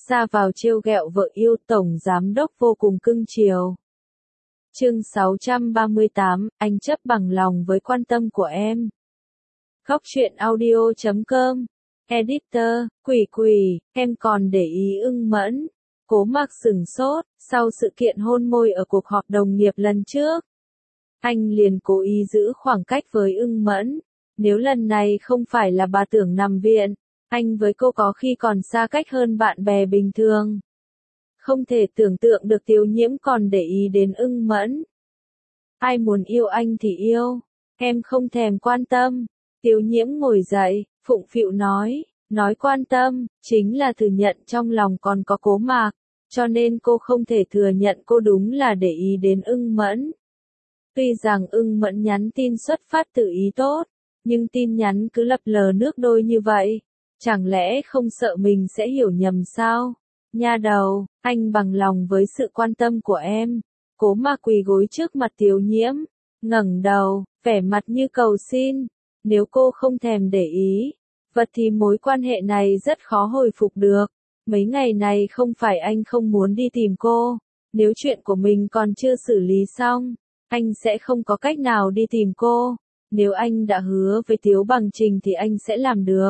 ra vào trêu ghẹo vợ yêu, tổng giám đốc vô cùng cưng chiều. Chương 638, anh chấp bằng lòng với quan tâm của em. Khóc chuyện audio.com. Editor, Quỷ, em còn để ý Ưng Mẫn. Cố Mặc sửng sốt, sau sự kiện hôn môi ở cuộc họp đồng nghiệp lần trước. Anh liền cố ý giữ khoảng cách với Ưng Mẫn. Nếu lần này không phải là bà tưởng nằm viện, anh với cô có khi còn xa cách hơn bạn bè bình thường. Không thể tưởng tượng được Tiếu Nhiễm còn để ý đến Ưng Mẫn. Ai muốn yêu anh thì yêu, em không thèm quan tâm. Tiếu Nhiễm ngồi dậy, phụng phịu nói quan tâm, chính là thừa nhận trong lòng còn có Cố Mạc, cho nên cô không thể thừa nhận cô đúng là để ý đến Ưng Mẫn. Tuy rằng Ưng Mẫn nhắn tin xuất phát từ ý tốt, nhưng tin nhắn cứ lập lờ nước đôi như vậy, chẳng lẽ không sợ mình sẽ hiểu nhầm sao? Nha đầu, anh bằng lòng với sự quan tâm của em. Cố Mạc quỳ gối trước mặt Tiếu Nhiễm, ngẩng đầu, vẻ mặt như cầu xin. Nếu cô không thèm để ý, vật thì mối quan hệ này rất khó hồi phục được. Mấy ngày này không phải anh không muốn đi tìm cô, nếu chuyện của mình còn chưa xử lý xong, anh sẽ không có cách nào đi tìm cô. Nếu anh đã hứa với Tiếu Bằng Trình thì anh sẽ làm được.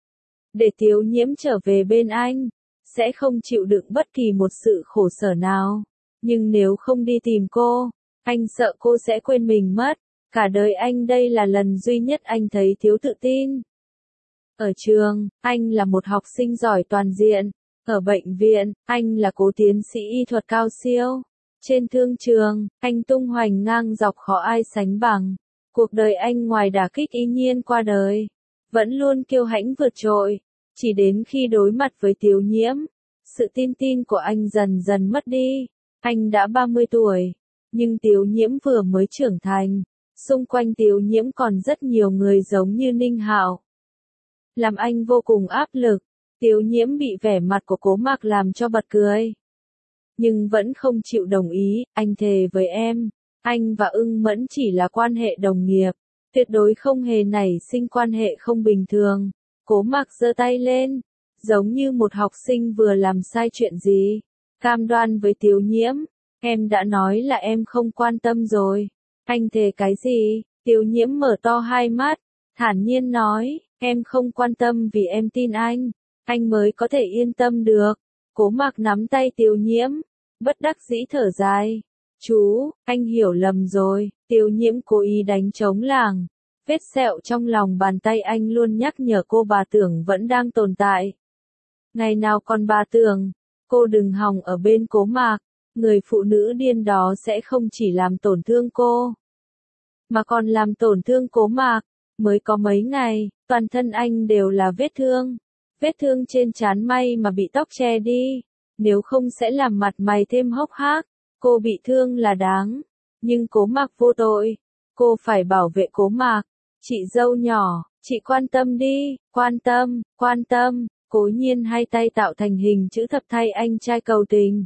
Để Tiếu Nhiễm trở về bên anh, sẽ không chịu đựng bất kỳ một sự khổ sở nào. Nhưng nếu không đi tìm cô, anh sợ cô sẽ quên mình mất. Cả đời anh đây là lần duy nhất anh thấy thiếu tự tin. Ở trường, anh là một học sinh giỏi toàn diện. Ở bệnh viện, anh là cố tiến sĩ y thuật cao siêu. Trên thương trường, anh tung hoành ngang dọc khó ai sánh bằng. Cuộc đời anh ngoài đả kích ý nhiên qua đời, vẫn luôn kiêu hãnh vượt trội. Chỉ đến khi đối mặt với Tiếu Nhiễm, sự tin của anh dần dần mất đi. Anh đã 30 tuổi, nhưng Tiếu Nhiễm vừa mới trưởng thành. Xung quanh Tiếu Nhiễm còn rất nhiều người giống như Ninh Hạo. Làm anh vô cùng áp lực. Tiếu Nhiễm bị vẻ mặt của Cố Mạc làm cho bật cười. Nhưng vẫn không chịu đồng ý, anh thề với em. Anh và Ưng Mẫn chỉ là quan hệ đồng nghiệp, tuyệt đối không hề nảy sinh quan hệ không bình thường. Cố Mạc giơ tay lên, giống như một học sinh vừa làm sai chuyện gì. Cam đoan với Tiếu Nhiễm, em đã nói là em không quan tâm rồi. Anh thề cái gì? Tiếu Nhiễm mở to hai mắt, thản nhiên nói, em không quan tâm vì em tin anh mới có thể yên tâm được. Cố Mạc nắm tay Tiếu Nhiễm, bất đắc dĩ thở dài. Chú, anh hiểu lầm rồi. Tiếu Nhiễm cố ý đánh trống lảng. Vết sẹo trong lòng bàn tay anh luôn nhắc nhở cô bà tưởng vẫn đang tồn tại. Ngày nào còn bà tưởng, cô đừng hòng ở bên Cố Mạc. Người phụ nữ điên đó sẽ không chỉ làm tổn thương cô, mà còn làm tổn thương Cố Mạc. Mới có mấy ngày, toàn thân anh đều là vết thương. Vết thương trên trán may mà bị tóc che đi, nếu không sẽ làm mặt mày thêm hốc hác. Cô bị thương là đáng, nhưng Cố Mạc vô tội. Cô phải bảo vệ Cố Mạc. Chị dâu nhỏ, chị quan tâm đi, quan tâm. Cố Nhiên hai tay tạo thành hình chữ thập thay anh trai cầu tình.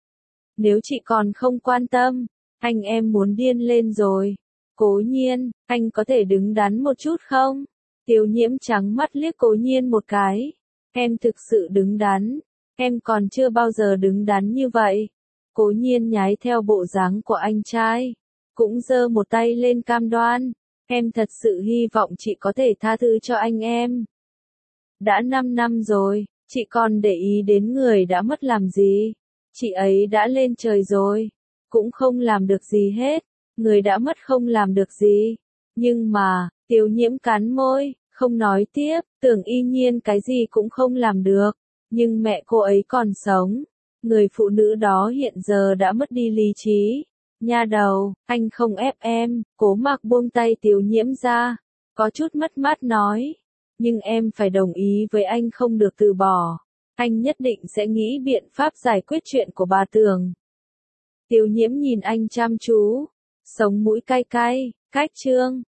Nếu chị còn không quan tâm, anh em muốn điên lên rồi. Cố Nhiên, anh có thể đứng đắn một chút không? Tiếu Nhiễm trắng mắt liếc Cố Nhiên một cái. Em thực sự đứng đắn, em còn chưa bao giờ đứng đắn như vậy. Cố Nhiên nhái theo bộ dáng của anh trai, cũng giơ một tay lên cam đoan. Em thật sự hy vọng chị có thể tha thứ cho anh em. Đã 5 năm rồi, chị còn để ý đến người đã mất làm gì? Chị ấy đã lên trời rồi, cũng không làm được gì hết. Người đã mất không làm được gì. Nhưng mà, Tiếu Nhiễm cắn môi, không nói tiếp, tưởng y nhiên cái gì cũng không làm được. Nhưng mẹ cô ấy còn sống. Người phụ nữ đó hiện giờ đã mất đi lý trí. Nha đầu, anh không ép em. Cố Mạc buông tay Tiếu Nhiễm ra, có chút mất mát nói. Nhưng em phải đồng ý với anh không được từ bỏ. Anh nhất định sẽ nghĩ biện pháp giải quyết chuyện của bà Tường. Tiếu Nhiễm nhìn anh chăm chú, sống mũi cay cay, cách chương.